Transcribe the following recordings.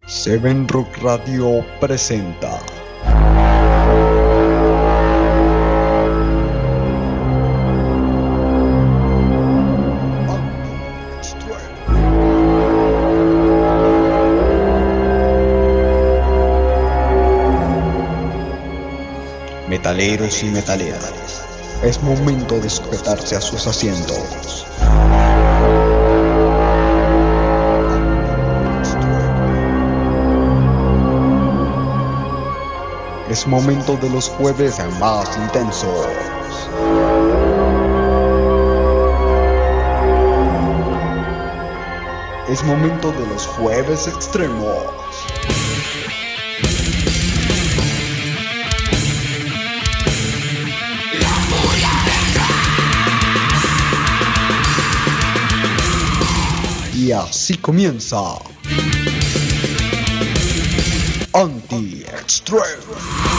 Seven Rock Radio presenta Metaleros y metaleras, es momento de sujetarse a sus asientos. Es momento de los jueves más intensos. Es momento de los jueves extremos. Y así comienza Anti-Extreme.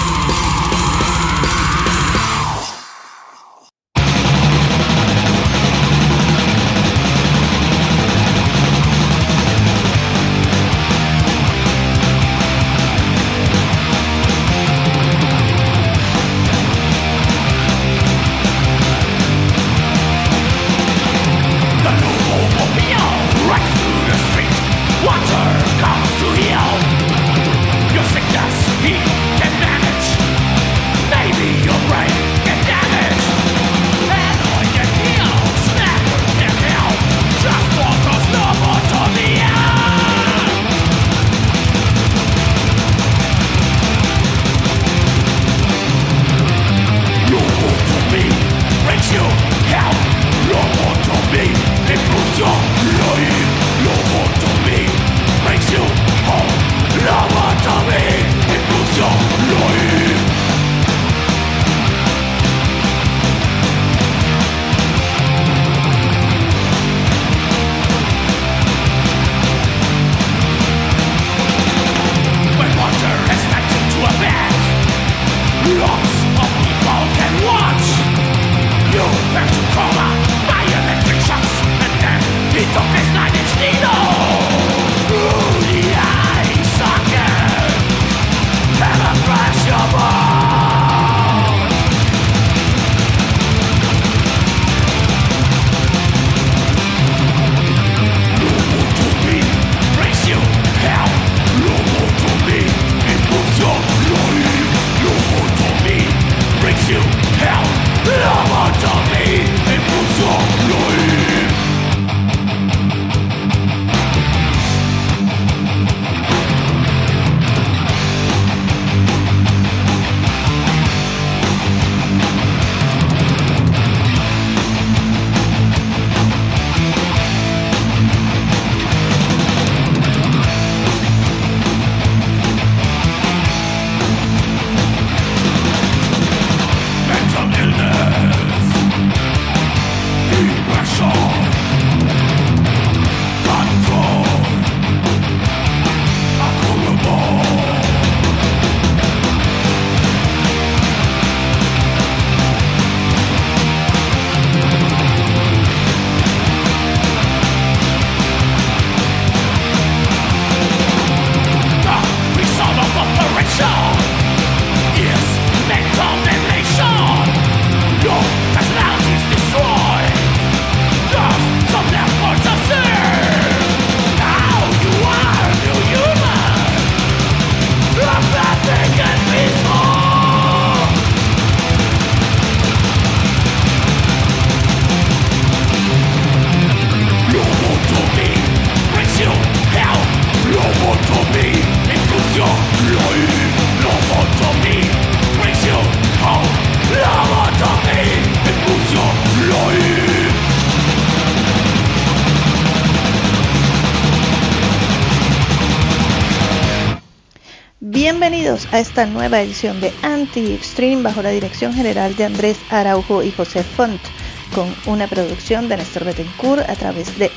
Bienvenidos a esta nueva edición de Anti-Extreme bajo la dirección general de Andrés Araujo y José Font, con una producción de Néstor Betancourt a través de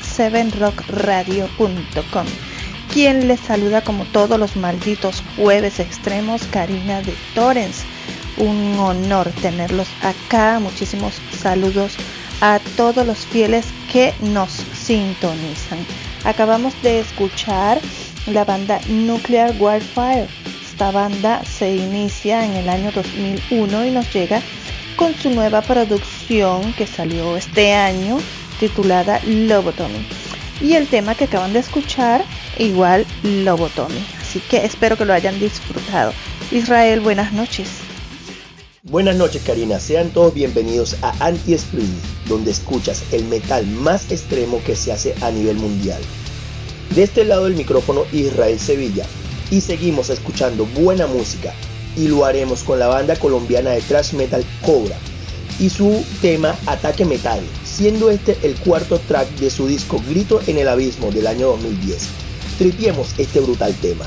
sevenrockradio.com. Quien les saluda como todos los malditos jueves extremos, Karina de Torrens. Un honor tenerlos acá. Muchísimos saludos a todos los fieles que nos sintonizan. Acabamos de escuchar la banda Nuclear Warfare. Esta banda se inicia en el año 2001 y nos llega con su nueva producción que salió este año, titulada Lobotomy. Y el tema que acaban de escuchar, igual Lobotomy. Así que espero que lo hayan disfrutado. Israel, buenas noches. Buenas noches, Karina, sean todos bienvenidos a Anti-Screen, donde escuchas el metal más extremo que se hace a nivel mundial. De este lado del micrófono, Israel Sevilla, y seguimos escuchando buena música, y lo haremos con la banda colombiana de thrash metal Cobra, y su tema Ataque Metal, siendo este el cuarto track de su disco Grito en el Abismo del año 2010. Tripiemos este brutal tema.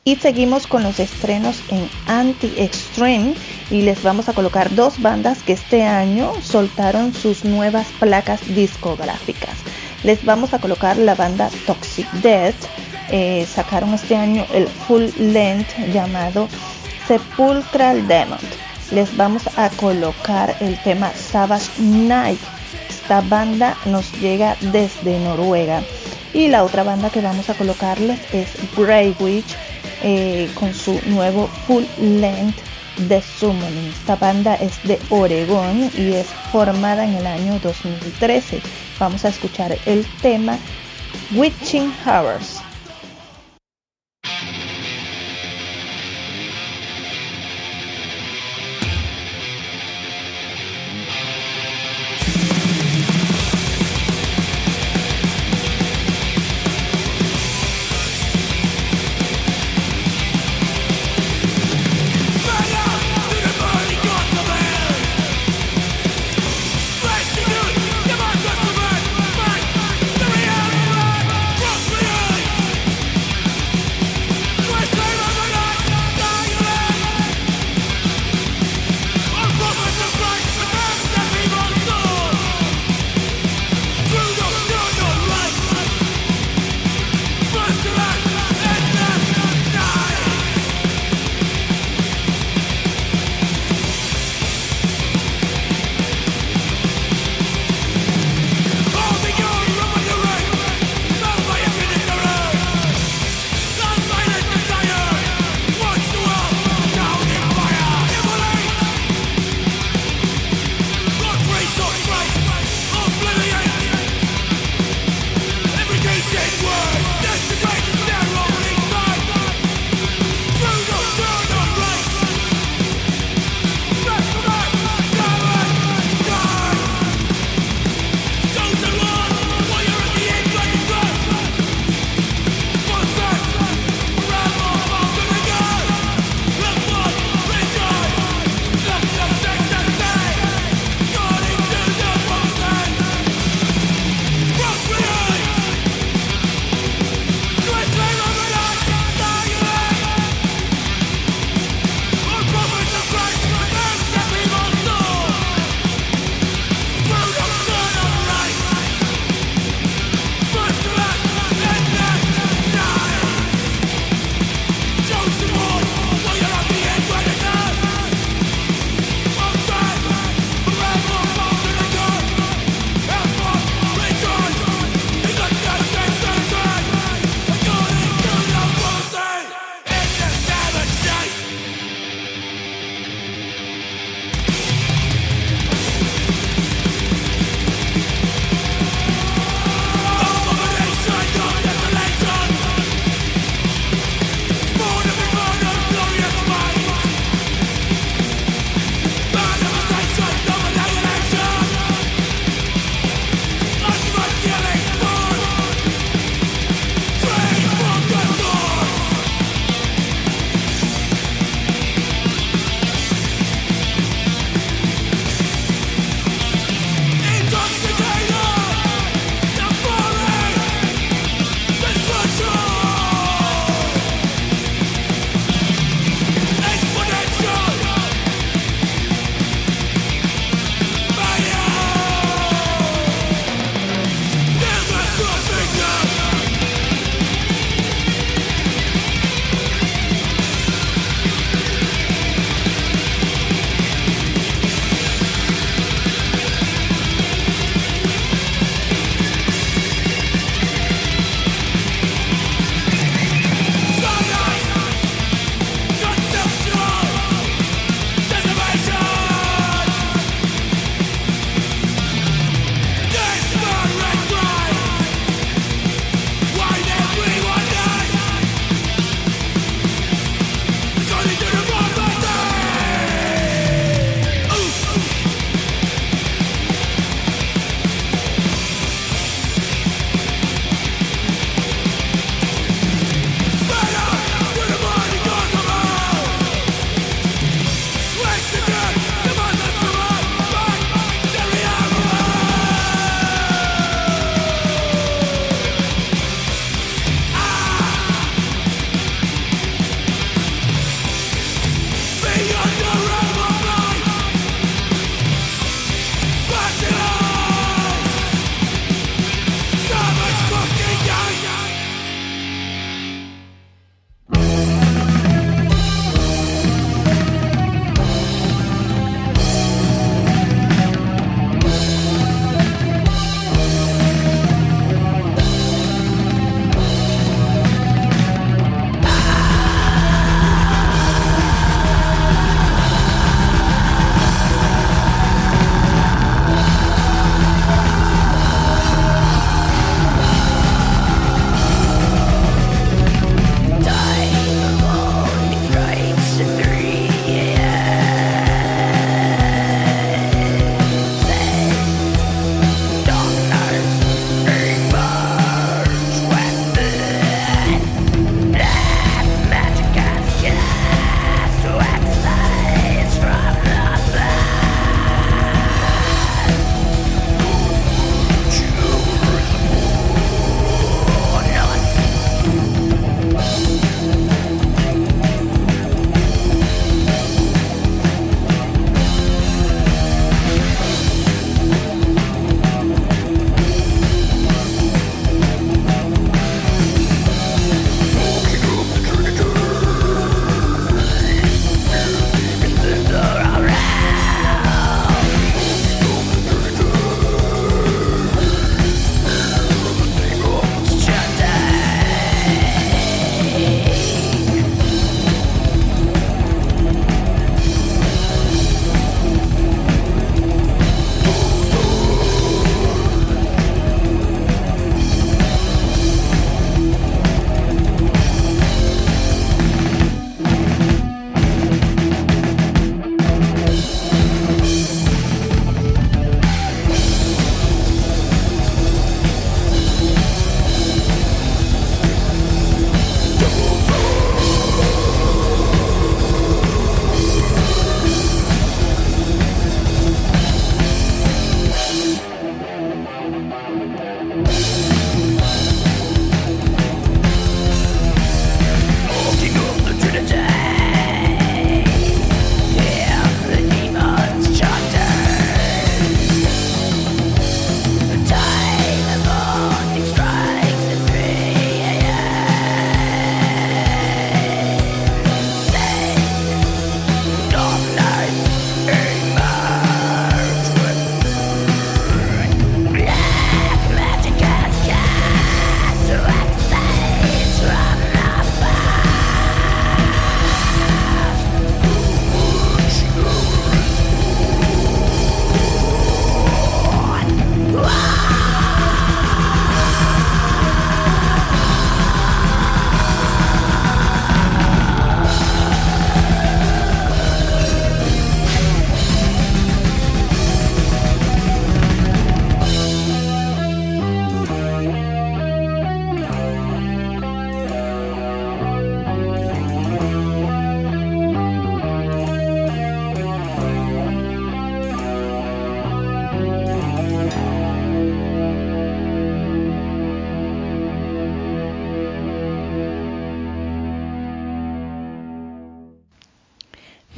Y seguimos con los estrenos en Anti-Extreme y les vamos a colocar dos bandas que este año soltaron sus nuevas placas discográficas. Les vamos a colocar la banda Toxic Death, sacaron este año el full length llamado Sepulchral Demon. Les vamos a colocar el tema Savage Night. Esta banda nos llega desde Noruega. Y la otra banda que vamos a colocarles es Grey Witch, con su nuevo full length The Summoning. Esta banda es de Oregón y es formada en el año 2013. Vamos a escuchar el tema Witching Hours.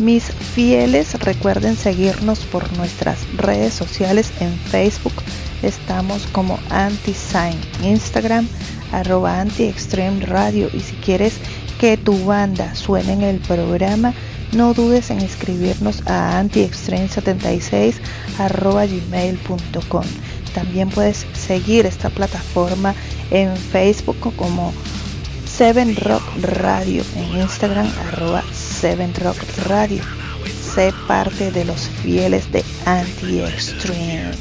Mis fieles, recuerden seguirnos por nuestras redes sociales. En Facebook estamos como Anti-Sign, Instagram @Anti-Extreme Radio, y si quieres que tu banda suene en el programa, no dudes en escribirnos a antiextreme76@gmail.com. También puedes seguir esta plataforma en Facebook como 7Rock Radio, en Instagram @7Rock Radio. Sé parte de los fieles de Anti-Extreme.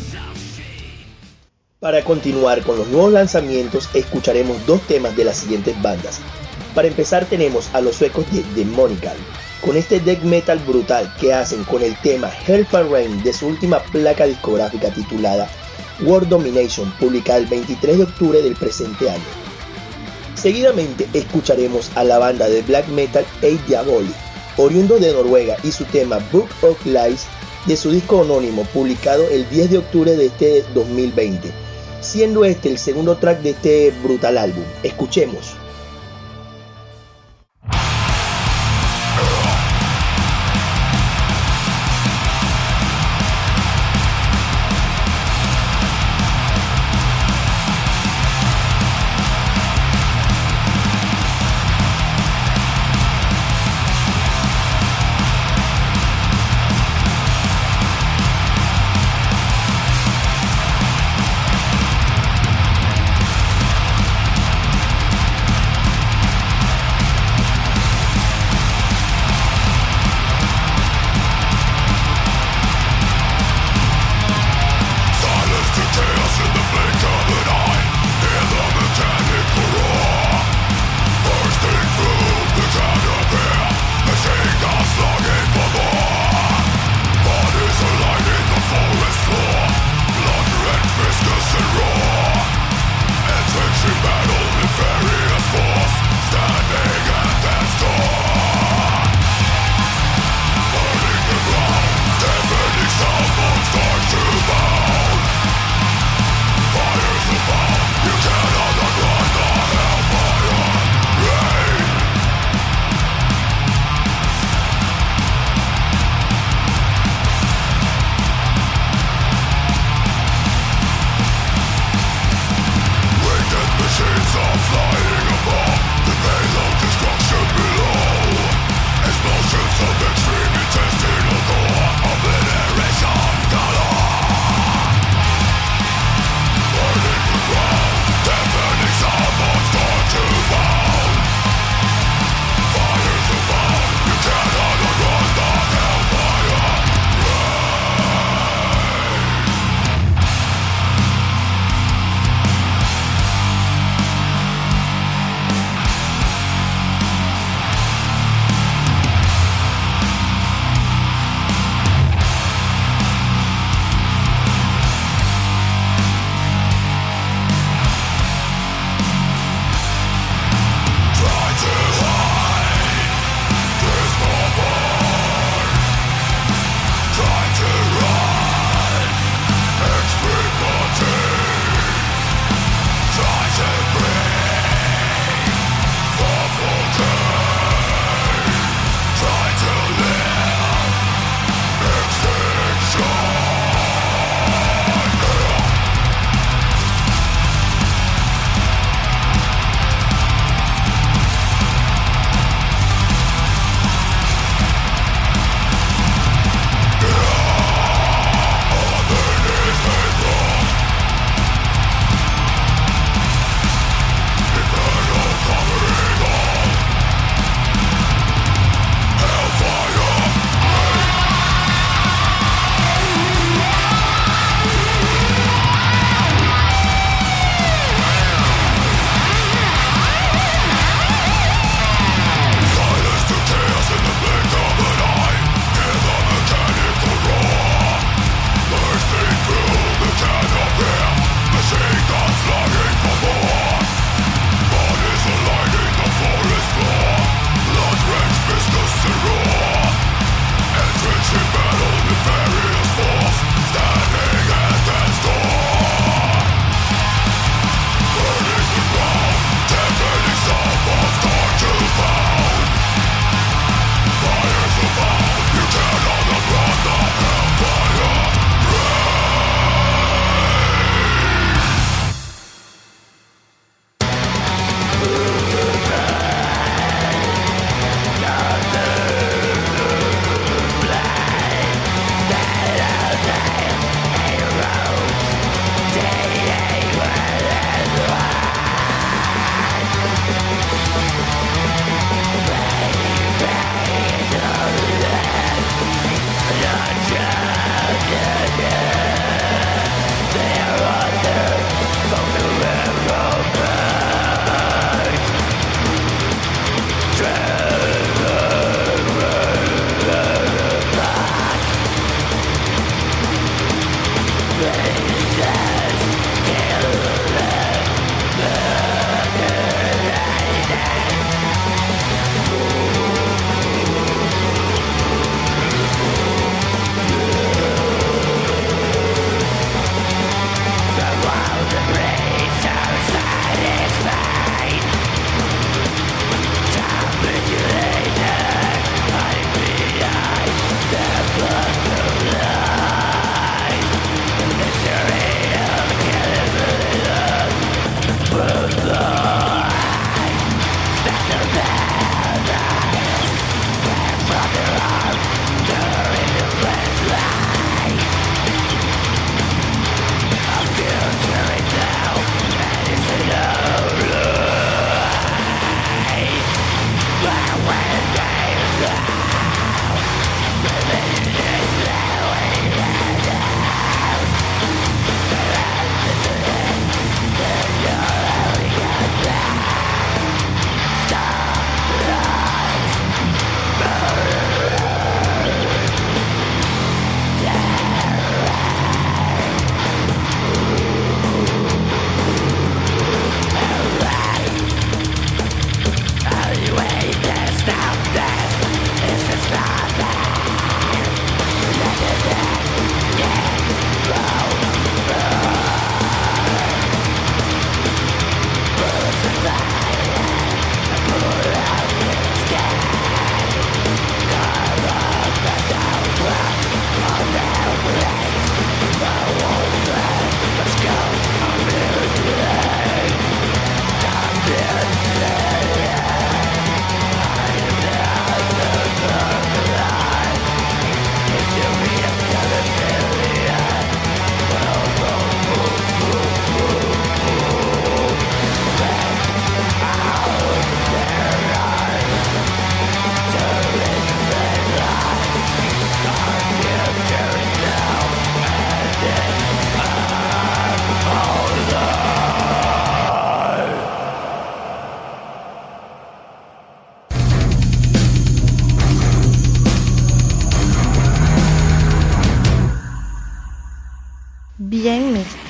Para continuar con los nuevos lanzamientos, escucharemos dos temas de las siguientes bandas. Para empezar, tenemos a los suecos de Demonical, con este death metal brutal que hacen con el tema Hellfire Rain de su última placa discográfica titulada World Domination, publicada el 23 de octubre del presente año. Seguidamente escucharemos a la banda de black metal Eid Diabolic, oriundo de Noruega, y su tema Book of Lies de su disco anónimo, publicado el 10 de octubre de este 2020, siendo este el segundo track de este brutal álbum. Escuchemos.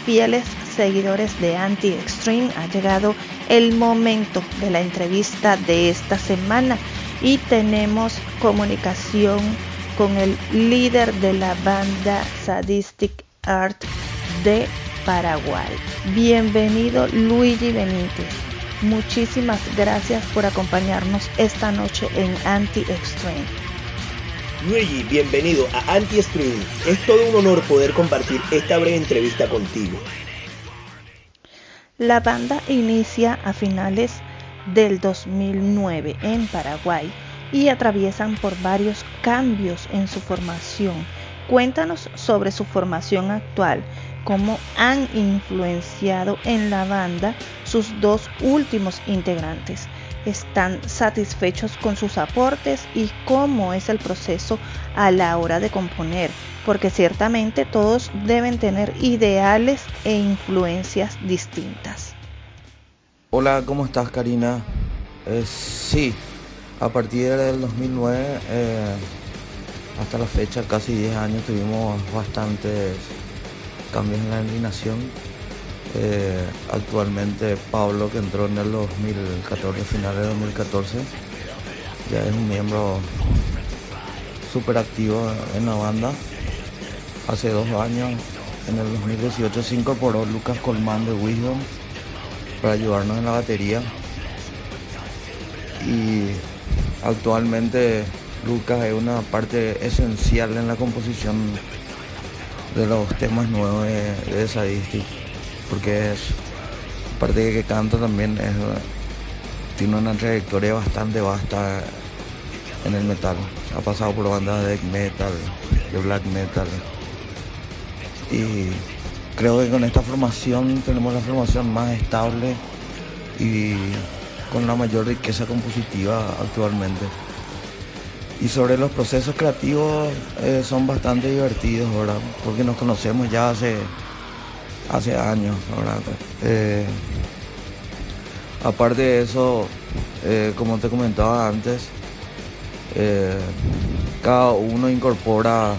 fieles seguidores de Anti-Extreme, ha llegado el momento de la entrevista de esta semana y tenemos comunicación con el líder de la banda Sadistic Art de Paraguay. Bienvenido, Luigi Benítez. Muchísimas gracias por acompañarnos esta noche en Anti-Extreme. Luigi, bienvenido a Anti-Extreme. Es todo un honor poder compartir esta breve entrevista contigo. La banda inicia a finales del 2009 en Paraguay y atraviesan por varios cambios en su formación. Cuéntanos sobre su formación actual, cómo han influenciado en la banda sus dos últimos integrantes. ¿Están satisfechos con sus aportes y cómo es el proceso a la hora de componer? Porque ciertamente todos deben tener ideales e influencias distintas. Hola, ¿cómo estás, Karina? Sí, a partir del 2009 hasta la fecha, casi 10 años, tuvimos bastantes cambios en la alineación. Actualmente Pablo, que entró en el 2014, finales de 2014, ya es un miembro súper activo en la banda. Hace 2 años, en el 2018, se incorporó Lucas Colmán de Wisdom para ayudarnos en la batería. Y actualmente Lucas es una parte esencial en la composición de los temas nuevos de Sadistic, porque es, aparte de que canta, también tiene una trayectoria bastante vasta en el metal. Ha pasado por bandas de death metal, de black metal, y creo que con esta formación tenemos la formación más estable y con la mayor riqueza compositiva actualmente. Y sobre los procesos creativos, son bastante divertidos, ¿verdad? Porque nos conocemos ya hace años, ¿verdad? Aparte de eso, como te comentaba antes, cada uno incorpora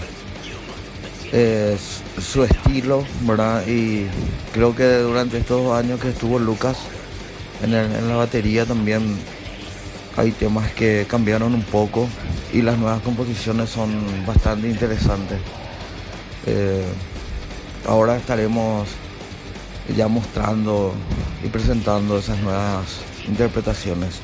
su estilo, ¿verdad? Y creo que durante estos 2 años que estuvo Lucas en la batería, también hay temas que cambiaron un poco y las nuevas composiciones son bastante interesantes. Ahora estaremos ya mostrando y presentando esas nuevas interpretaciones.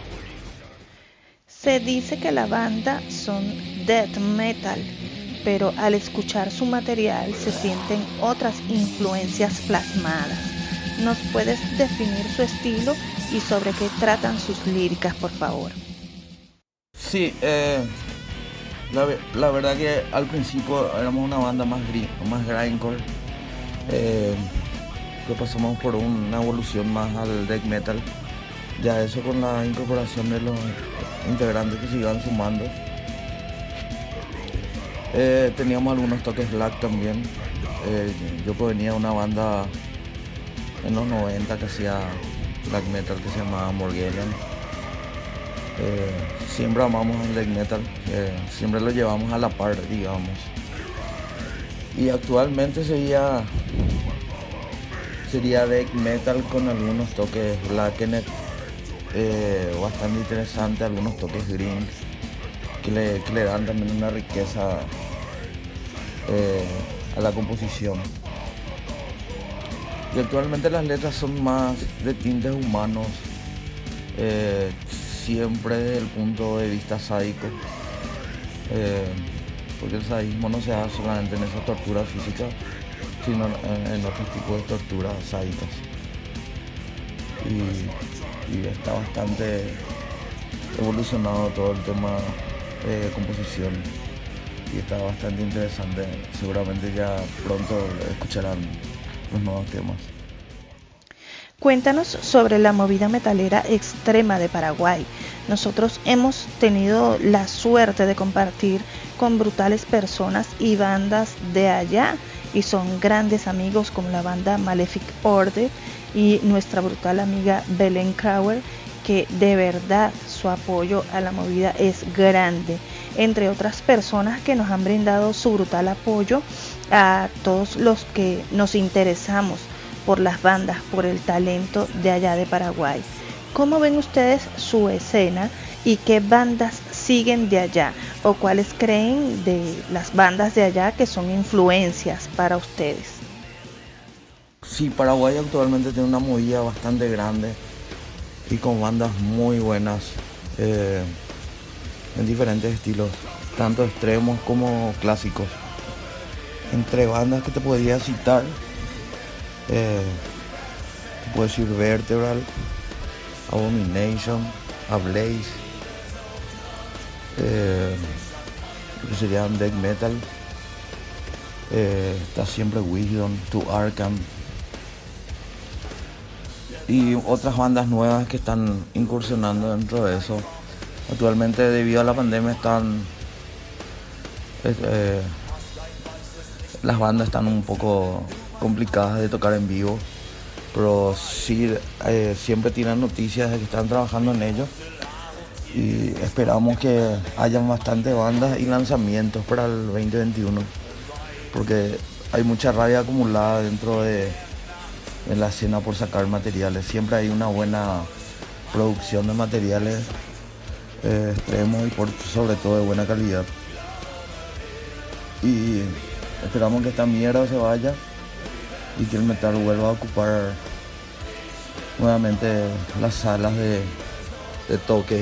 Se dice que la banda son death metal, pero al escuchar su material se sienten otras influencias plasmadas. ¿Nos puedes definir su estilo y sobre qué tratan sus líricas, por favor? Sí, la verdad que al principio éramos una banda más grindcore, que pasamos por una evolución más al death metal. Ya eso, con la incorporación de los integrantes que se iban sumando, teníamos algunos toques black también. Yo provenía de una banda en los 90 que hacía black metal, que se llamaba Morgellon. Siempre amamos el black metal, siempre lo llevamos a la par, digamos. Y actualmente sería death metal con algunos toques blackened, bastante interesante, algunos toques green que le dan también una riqueza a la composición. Y actualmente las letras son más de tintes humanos, siempre desde el punto de vista sádico, porque el sadismo no se da solamente en esa tortura física, sino en otros tipos de torturas sádicas. Y está bastante evolucionado todo el tema de composición y está bastante interesante. Seguramente ya pronto escucharán los nuevos temas. Cuéntanos sobre la movida metalera extrema de Paraguay. Nosotros hemos tenido la suerte de compartir con brutales personas y bandas de allá, y son grandes amigos, como la banda Malefic Order y nuestra brutal amiga Belén Krauer, que de verdad su apoyo a la movida es grande, entre otras personas que nos han brindado su brutal apoyo a todos los que nos interesamos por las bandas, por el talento de allá de Paraguay. ¿Cómo ven ustedes su escena y qué bandas siguen de allá? ¿O cuáles creen de las bandas de allá que son influencias para ustedes? Sí, Paraguay actualmente tiene una movida bastante grande y con bandas muy buenas en diferentes estilos, tanto extremos como clásicos. Entre bandas que te podría citar, te puedo decir Vertebral, Abomination, Ablaze, que serían death metal, está siempre Wisdom, To Arkham y otras bandas nuevas que están incursionando dentro de eso. Actualmente, debido a la pandemia, las bandas están un poco complicadas de tocar en vivo, pero sí, siempre tienen noticias de que están trabajando en ello y esperamos que hayan bastantes bandas y lanzamientos para el 2021, porque hay mucha rabia acumulada dentro de la escena por sacar materiales. Siempre hay una buena producción de materiales extremos y sobre todo de buena calidad, y esperamos que esta mierda se vaya y que el metal vuelva a ocupar nuevamente las salas de toque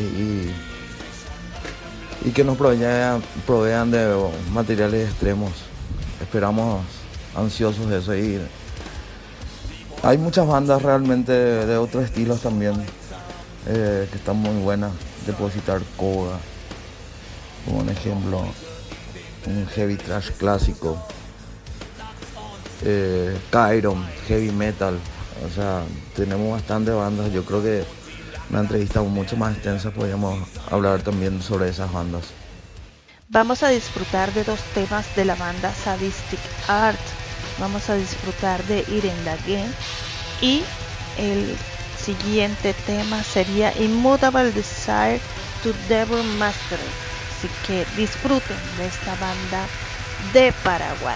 y que nos provean de materiales extremos. Esperamos ansiosos de eso, y hay muchas bandas realmente de otros estilos también que están muy buenas. Te puedo citar Koga como un ejemplo, un heavy thrash clásico, Kyron, heavy metal. O sea, tenemos bastantes bandas. Yo creo que una entrevista mucho más extensa podríamos hablar también sobre esas bandas. Vamos a disfrutar de dos temas de la banda Sadistic Art. Vamos a disfrutar de Iren Again y el siguiente tema sería Immutable Desire to Devil Mastery. Así que disfruten de esta banda de Paraguay.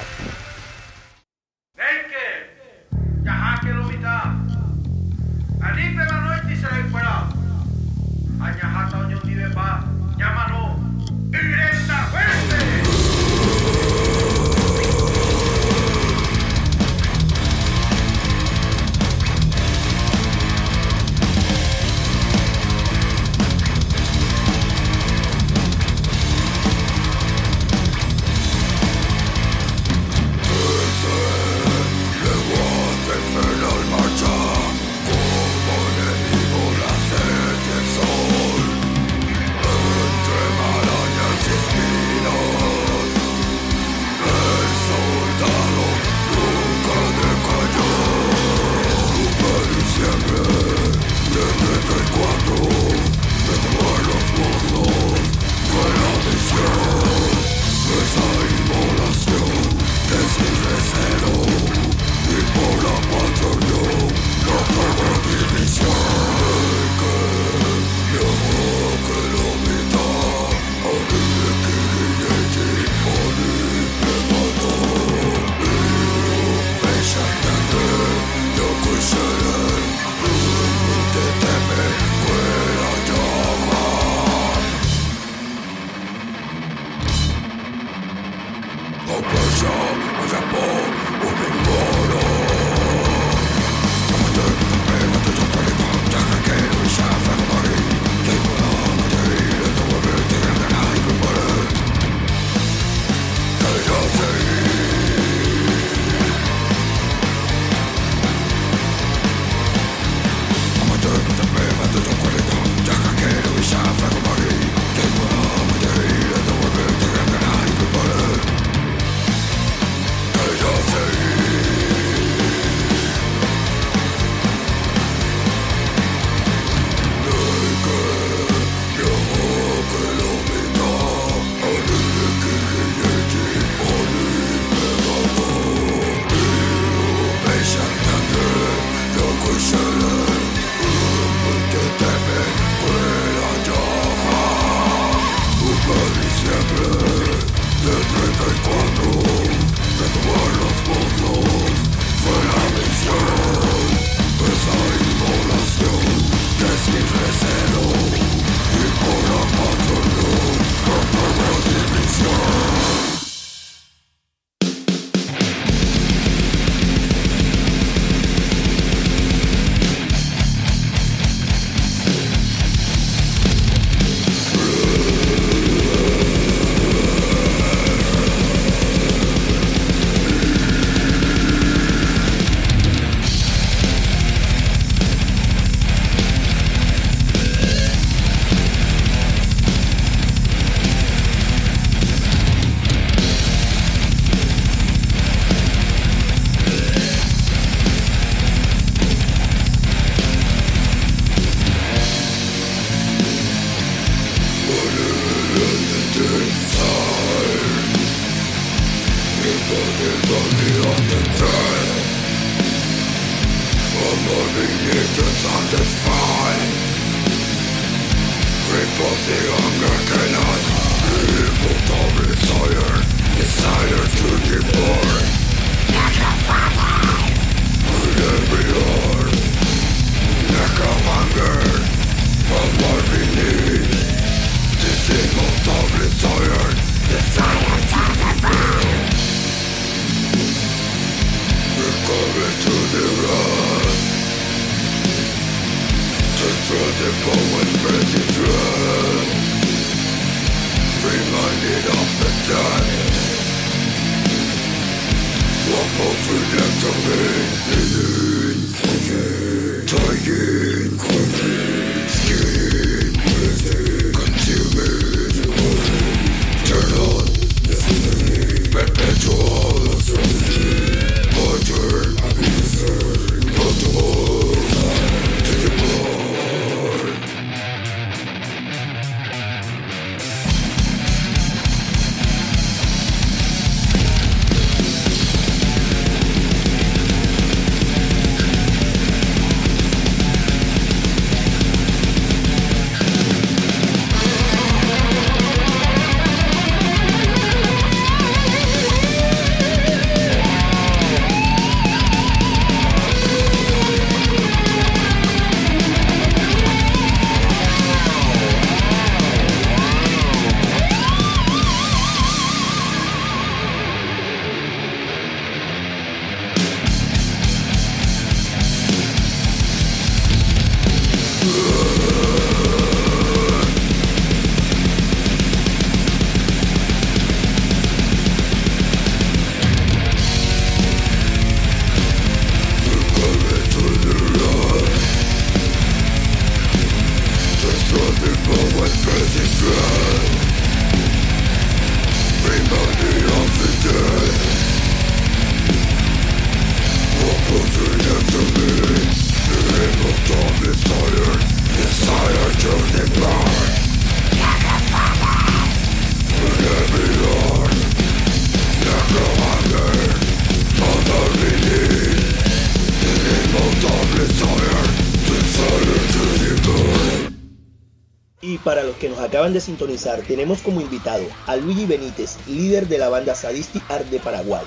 Y para los que nos acaban de sintonizar, tenemos como invitado a Luigi Benítez, líder de la banda Sadistic Art de Paraguay.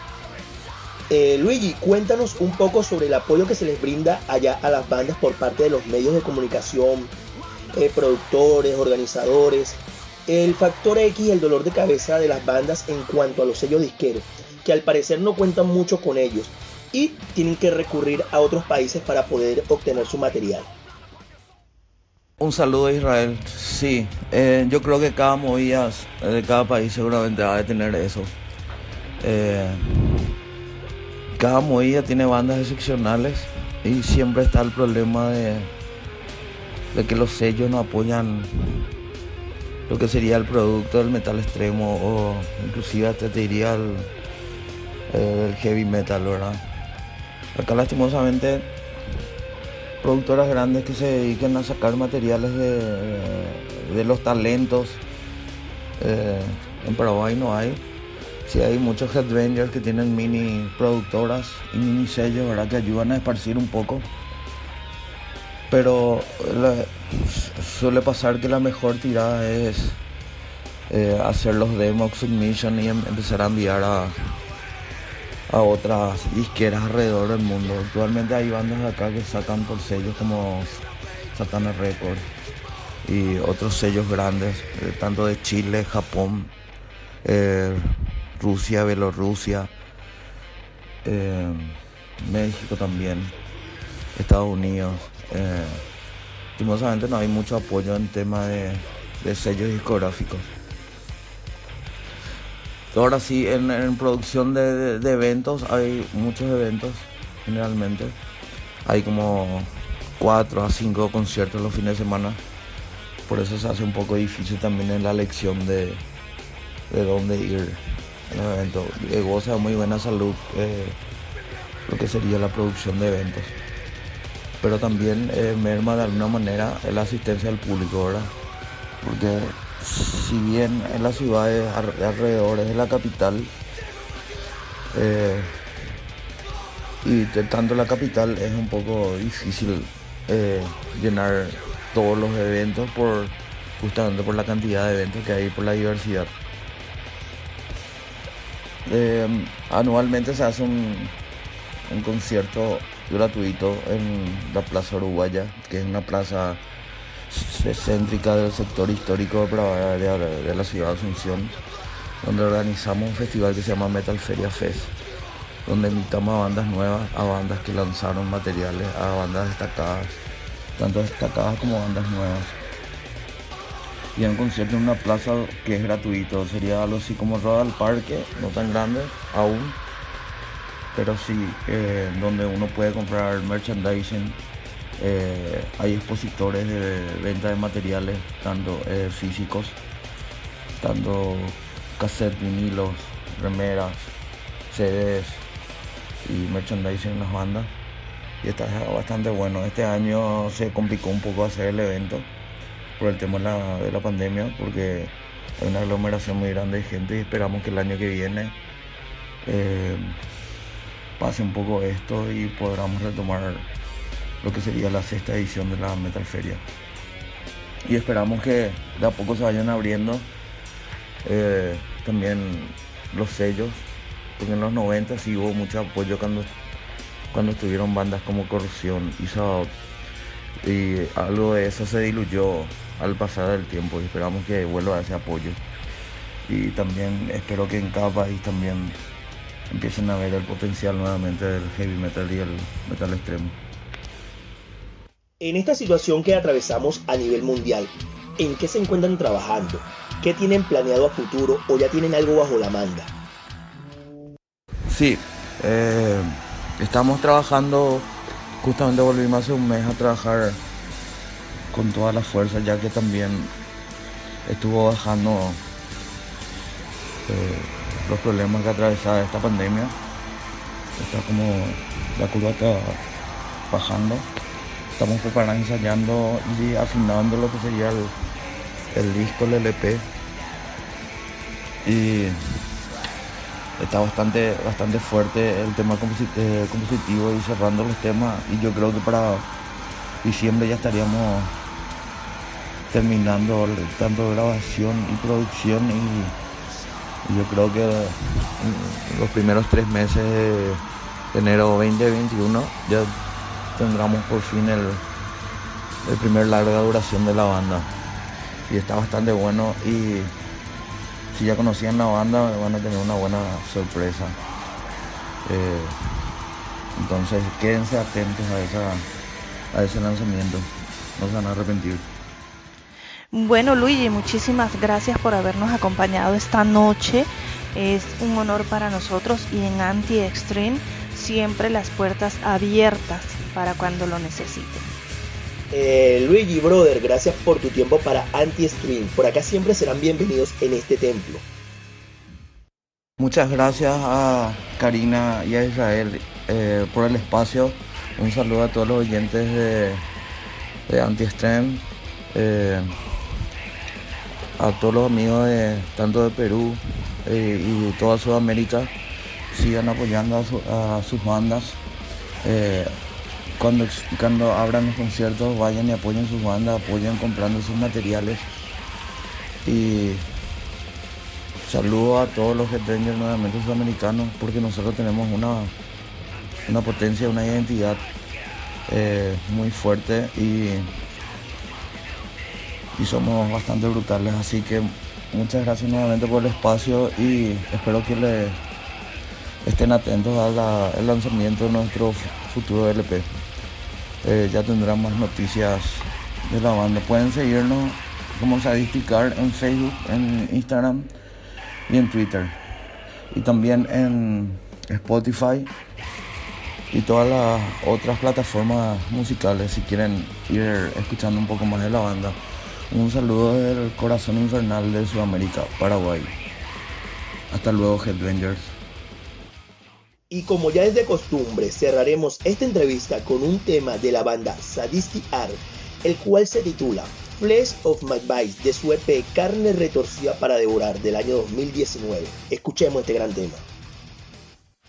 Luigi, cuéntanos un poco sobre el apoyo que se les brinda allá a las bandas por parte de los medios de comunicación, productores, organizadores, el factor X y el dolor de cabeza de las bandas en cuanto a los sellos disqueros, que al parecer no cuentan mucho con ellos y tienen que recurrir a otros países para poder obtener su material. Un saludo a Israel. Sí, yo creo que cada movida de cada país seguramente va a tener eso. Cada movida tiene bandas excepcionales y siempre está el problema de que los sellos no apoyan lo que sería el producto del metal extremo o inclusive hasta te diría el heavy metal, ¿verdad? Acá lastimosamente productoras grandes que se dediquen a sacar materiales de los talentos en Paraguay no hay. Sí hay muchos headbangers que tienen mini productoras y mini sellos, ¿verdad?, que ayudan a esparcir un poco, pero suele pasar que la mejor tirada es hacer los demos submission y empezar a enviar a otras disqueras alrededor del mundo. Actualmente hay bandas de acá que sacan por sellos como Satana Records y otros sellos grandes, tanto de Chile, Japón, Rusia, Bielorrusia, México también, Estados Unidos. Lastimosamente no hay mucho apoyo en tema de sellos discográficos. Ahora sí, en producción de eventos, hay muchos eventos, generalmente. Hay como 4 a 5 conciertos los fines de semana. Por eso se hace un poco difícil también en la elección de dónde ir en el evento. Goza de muy buena salud lo que sería la producción de eventos. Pero también merma de alguna manera la asistencia del público, ¿verdad? Porque si bien en las ciudades de alrededores de la capital Y tanto la capital es un poco difícil llenar todos los eventos justamente por la cantidad de eventos que hay, por la diversidad. Anualmente se hace un concierto gratuito en la Plaza Uruguaya, que es una plaza céntrica del sector histórico de la ciudad de Asunción, donde organizamos un festival que se llama Metal Feria Fest, donde invitamos a bandas nuevas, a bandas que lanzaron materiales, a bandas destacadas, tanto destacadas como bandas nuevas. Y es un concierto en una plaza que es gratuito, sería algo así como Roda al Parque, no tan grande aún, pero sí donde uno puede comprar merchandising. Hay expositores de venta de materiales, tanto físicos, tanto cassettes, vinilos, remeras, CDs y merchandising en las bandas. Y está bastante bueno. Este año se complicó un poco hacer el evento por el tema de la pandemia, porque hay una aglomeración muy grande de gente, y esperamos que el año que viene pase un poco esto y podamos retomar lo que sería la 6ª edición de la Metal Feria. Y esperamos que de a poco se vayan abriendo también los sellos, porque en los 90 sí hubo mucho apoyo cuando estuvieron bandas como Corrupción y Sabbath, y algo de eso se diluyó al pasar el tiempo, y esperamos que vuelva ese apoyo. Y también espero que en cada país también empiecen a ver el potencial nuevamente del heavy metal y el metal extremo. En esta situación que atravesamos a nivel mundial, ¿en qué se encuentran trabajando? ¿Qué tienen planeado a futuro o ya tienen algo bajo la manga? Sí, estamos trabajando, justamente volvimos hace un mes a trabajar con toda la fuerza, ya que también estuvo bajando los problemas que atravesaba esta pandemia. Está como la curva está bajando. Estamos preparando, ensayando y afinando lo que sería el disco, el LP. Y está bastante fuerte el tema compositivo y cerrando los temas. Y yo creo que para diciembre ya estaríamos terminando tanto grabación y producción. Y yo creo que en los primeros 3 meses de enero 2021 ya tendremos por fin el primer larga duración de la banda, y está bastante bueno. Y si ya conocían la banda, van a tener una buena sorpresa. Entonces quédense atentos a ese lanzamiento, no se van a arrepentir. Bueno, Luigi, muchísimas gracias por habernos acompañado esta noche. Es un honor para nosotros, y en Anti-Extreme siempre las puertas abiertas para cuando lo necesiten. Luigi, brother, gracias por tu tiempo para Anti-Extreme. Por acá siempre serán bienvenidos en este templo. Muchas gracias a Karina y a Israel por el espacio. Un saludo a todos los oyentes de Anti-Extreme, a todos los amigos tanto de Perú y toda Sudamérica. Sigan apoyando a sus bandas. Cuando abran los conciertos, vayan y apoyen sus bandas, apoyen comprando sus materiales. Y saludo a todos los Headbangers nuevamente sudamericanos, porque nosotros tenemos una potencia, una identidad muy fuerte, y somos bastante brutales. Así que muchas gracias nuevamente por el espacio, y espero que estén atentos al lanzamiento de nuestro futuro LP. Ya tendrán más noticias de la banda. Pueden seguirnos como Sadisticar en Facebook, en Instagram y en Twitter, y también en Spotify y todas las otras plataformas musicales, si quieren ir escuchando un poco más de la banda. Un saludo desde el corazón infernal de Sudamérica, Paraguay. Hasta luego, Headbangers. Y como ya es de costumbre, cerraremos esta entrevista con un tema de la banda Sadistic Art, el cual se titula Flesh of My Vice, de su EP Carne Retorcida para Devorar del año 2019. Escuchemos este gran tema.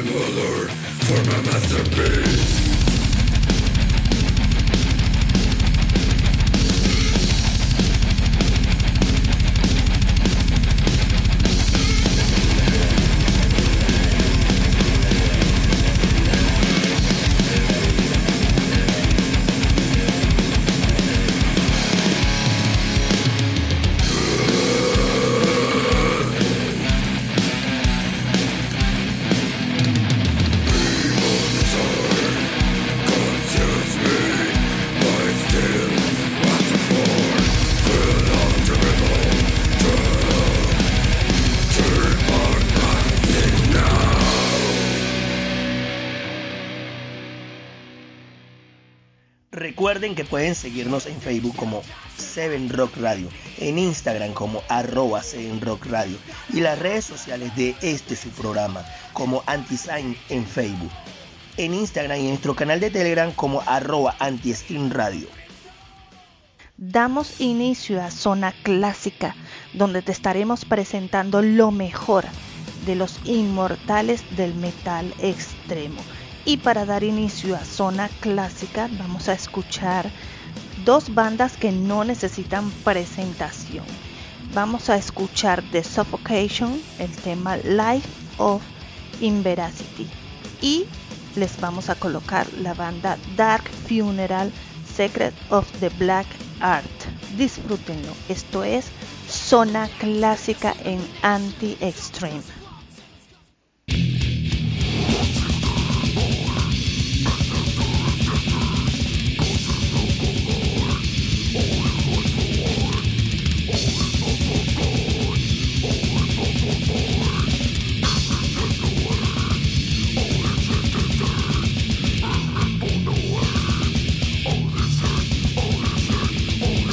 Recuerden que pueden seguirnos en Facebook como 7Rock Radio, en Instagram como @7Rock Radio y las redes sociales de su programa como Antisign en Facebook, en Instagram y en nuestro canal de Telegram como @AntiStreamRadio. Damos inicio a Zona Clásica, donde te estaremos presentando lo mejor de los inmortales del metal extremo. Y para dar inicio a Zona Clásica vamos a escuchar dos bandas que no necesitan presentación. Vamos a escuchar The Suffocation, el tema Life of Inveracity, y les vamos a colocar la banda Dark Funeral, Secret of the Black Art. Disfrútenlo, esto es Zona Clásica en Anti-Extreme.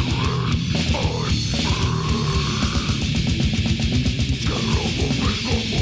Go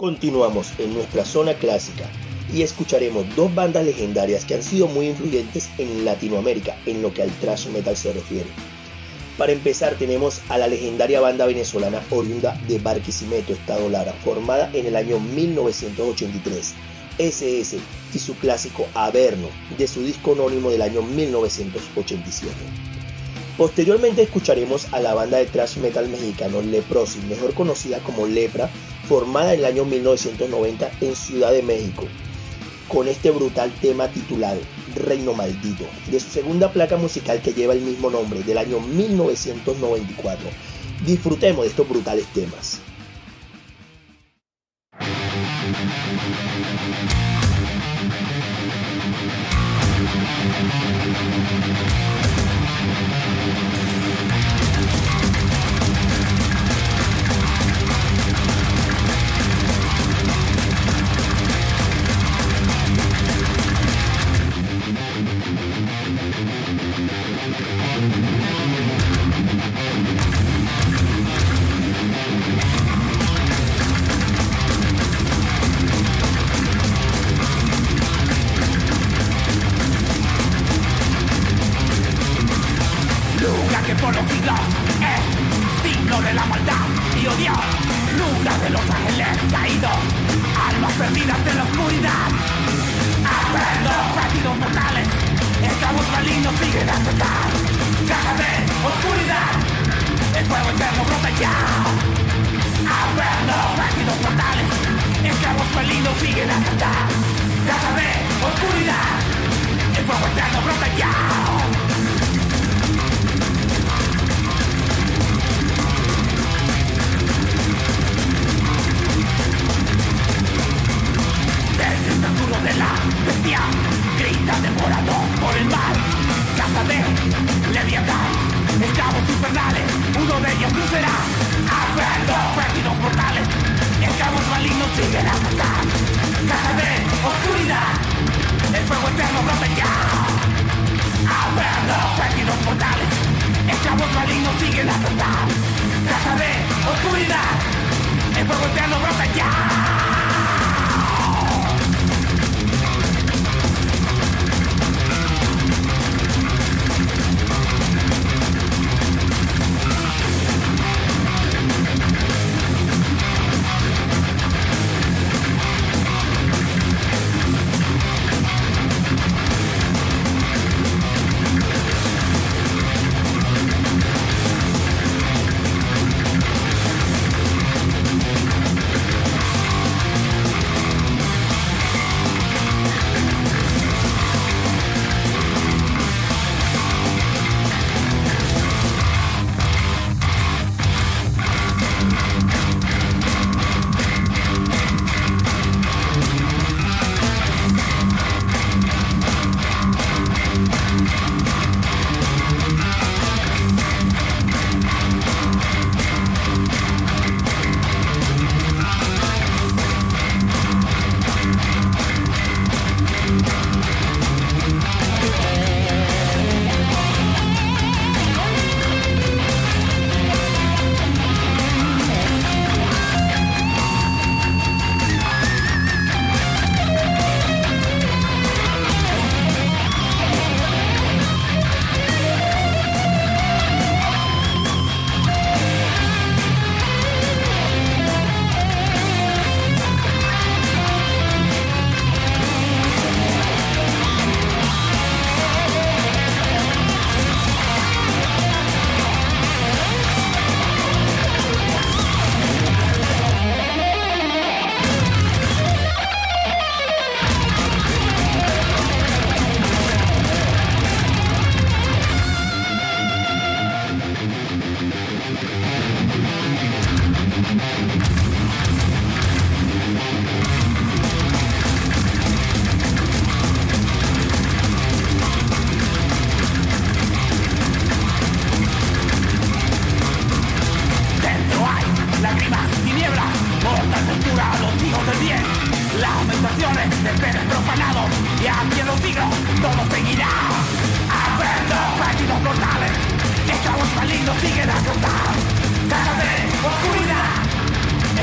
Continuamos en nuestra zona clásica y escucharemos dos bandas legendarias que han sido muy influyentes en Latinoamérica en lo que al thrash metal se refiere. Para empezar tenemos a la legendaria banda venezolana oriunda de Barquisimeto, Estado Lara, formada en el año 1983, SS, y su clásico Averno, de su disco anónimo del año 1987. Posteriormente escucharemos a la banda de thrash metal mexicano Leprosis, mejor conocida como Lepra, formada en el año 1990 en Ciudad de México, con este brutal tema titulado Reino Maldito, de su segunda placa musical que lleva el mismo nombre, del año 1994. Disfrutemos de estos brutales temas.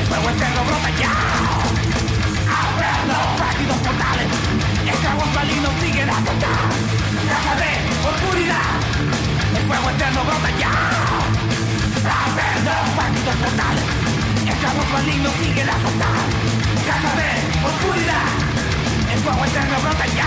El fuego eterno brota ya. Abriendo rápidos portales. Estragos malignos siguen a azotar. Casa de oscuridad. El fuego eterno brota ya. Abriendo rápidos portales. Estragos malignos siguen a azotar. Casa de oscuridad. El fuego eterno brota ya.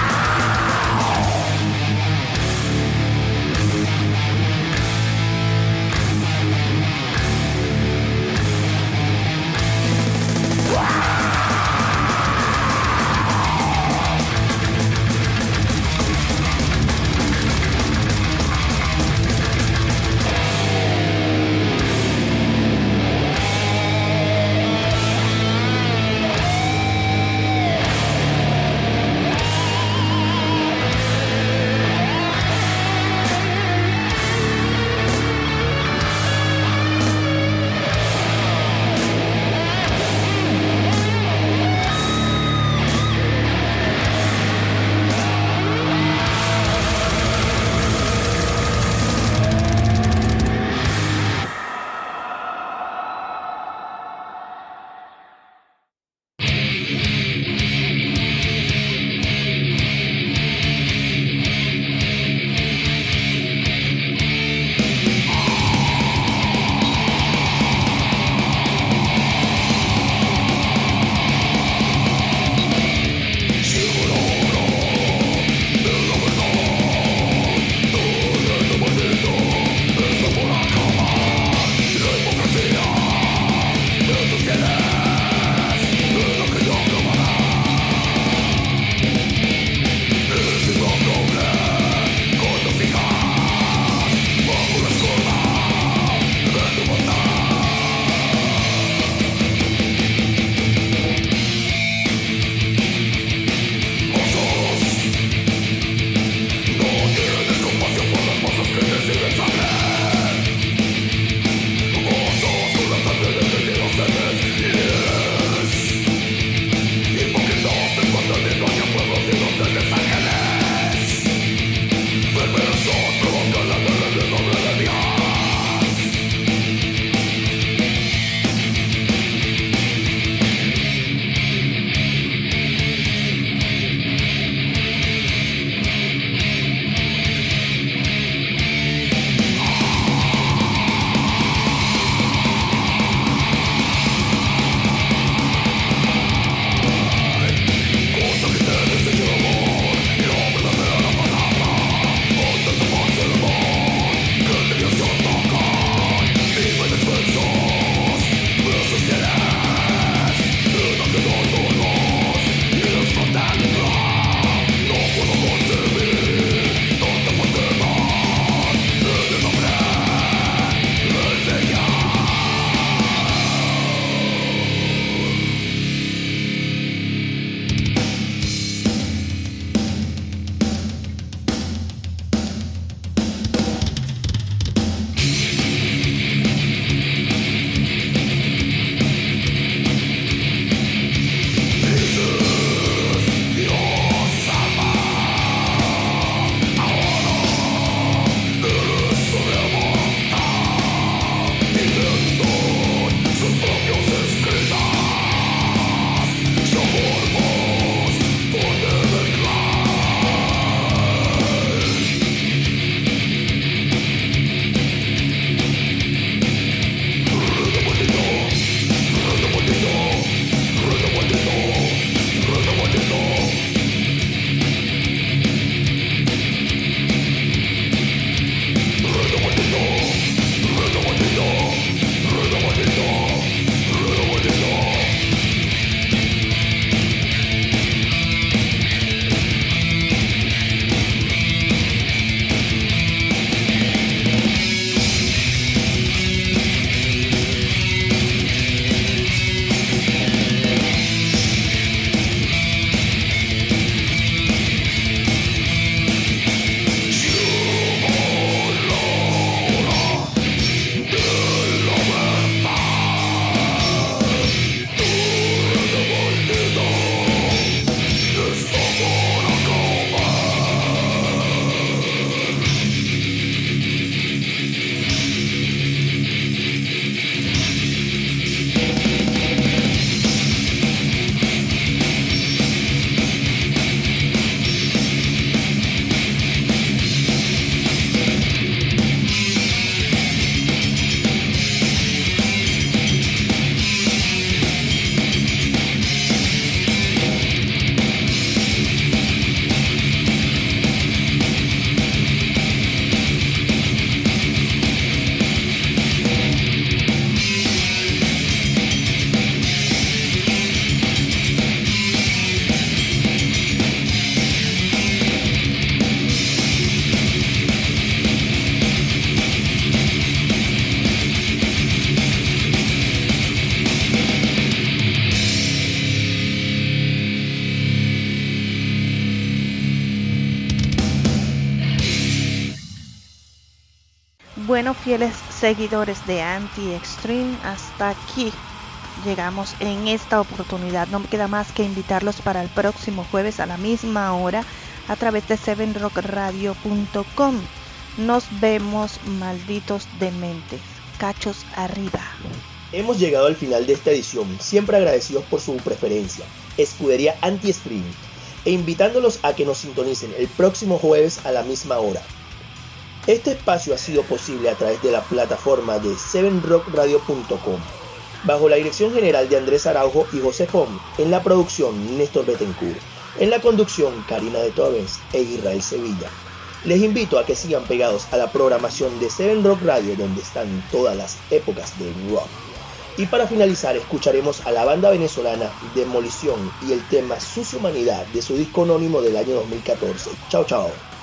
Bueno, fieles seguidores de Anti-Extreme, hasta aquí llegamos en esta oportunidad. No me queda más que invitarlos para el próximo jueves a la misma hora a través de 7rockradio.com. Nos vemos, malditos dementes. Cachos arriba. Hemos llegado al final de esta edición, siempre agradecidos por su preferencia, Escudería Anti-Extreme, e invitándolos a que nos sintonicen el próximo jueves a la misma hora. Este espacio ha sido posible a través de la plataforma de 7rockradio.com, bajo la dirección general de Andrés Araujo y José Fom, en la producción Néstor Betancourt, en la conducción Karina de Torres e Israel Sevilla. Les invito a que sigan pegados a la programación de 7Rock Radio, donde están todas las épocas del rock. Y para finalizar, escucharemos a la banda venezolana Demolición y el tema Sucia Humanidad de su disco anónimo del año 2014. Chao, chao.